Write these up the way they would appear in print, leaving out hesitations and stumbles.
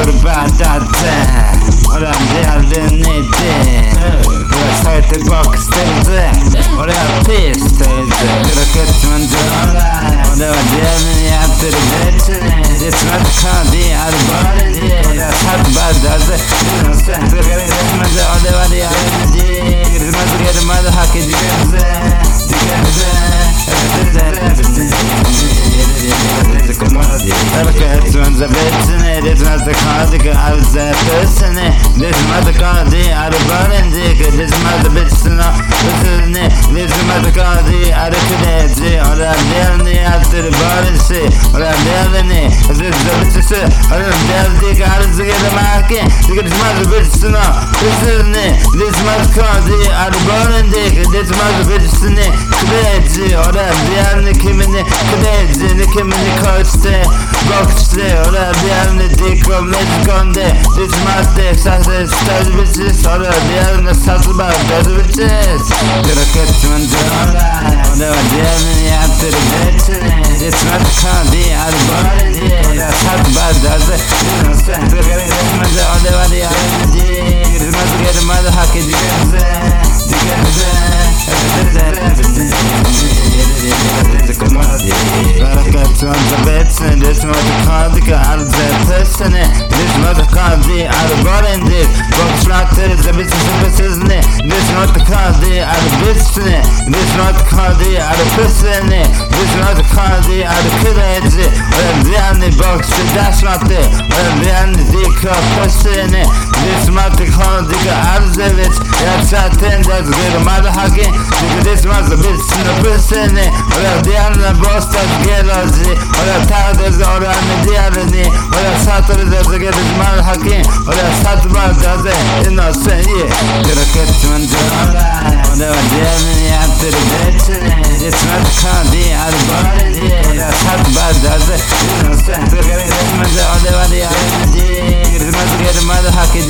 bara och det hade en idé. Jag sa tillbaka ställde och det var pissställde. Krokett som en dörr och det var det men jag hade det bättre. Det som jag kan det hade bara det. Jag satt bara där och det var det jag hade det. Det som jag tog det hacket It's a bitch, it's not the cardigan, I was a person. This mother cardi, I was born in dick. This mother bitch, this mother cardi, I was connected. Or I'm down the after the body shit. Or I'm down in it. This is the bitch, or I'm down the dick, I was together market. This mother bitch, this isn't it. This mother cardi, I was born in dick. This mother bitch, connected. Or I'm down the Kim in the connected. The Kim in the coach there. Och det är en dick om lite konde. Det är som att det är satt stöd bitches. Och det är en satt bara död bitches. Det är raket som en dörr. Och det var det men jag hade det bättre. Det är som att det kan det är bara det. Och det är satt bara död. Och det var det jag hade det. Det är som att det är bara hacket. This motherfucker, I was a person. This motherfucker, I was born in this. Box flatter, the business is in it. This motherfucker, I was business. This motherfucker, I was person. This motherfucker, I was kid. Or behind the box, that's not it. Or behind the dick of person. This motherfucker, I was a bitch. That's a thing that's good. Motherfucker, this motherfucker, in a person. Or behind the boss, that's good. Or there's all around the other or a Saturday does get his man hacking, or a Saturday does it in a say, get a cat to enjoy. Or the Germany after the bed, it's not candy, I bought it, or a Saturday does it in a say, to get his mother, or the other, it must get a mother hacking,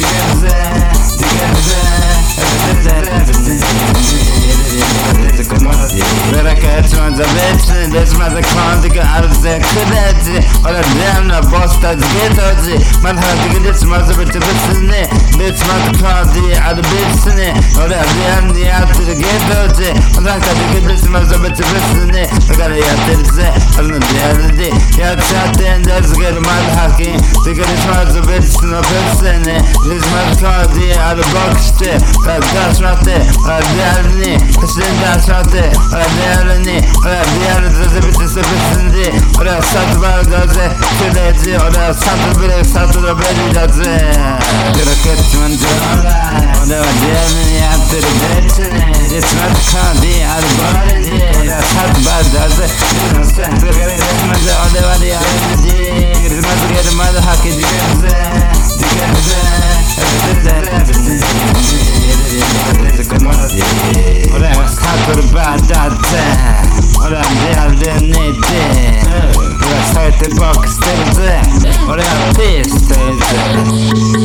the bitch, this mother can't get out of the cadet, or a damn boss that's get out of it. Man, how to get this mother with the business, this mother can't get out of business, or a damn the after the get out of it. I'm not going to get this mother with the business, I gotta get this, I'm not the other day. Yeah, chat and that's get mother hacking, to get this mother bitch in a person, this mother can't get out of box, that's not there, or a damn knee, that's not there, or a damn knee. Och det är det bitches så bitchen det. Och det är satt bara det klädje. Och det är satt bara satt och det blir det. Det är raket som en dörr. Och det var det men jag hade det bättre. Det är som att det kan det är bara det. Och det är satt bara det. Och det var det jag hade det. Det är som att det är bara hacket. Och det var satt och bara och det hade en idé. Och jag sa tillbaka ställde och det var pissställde.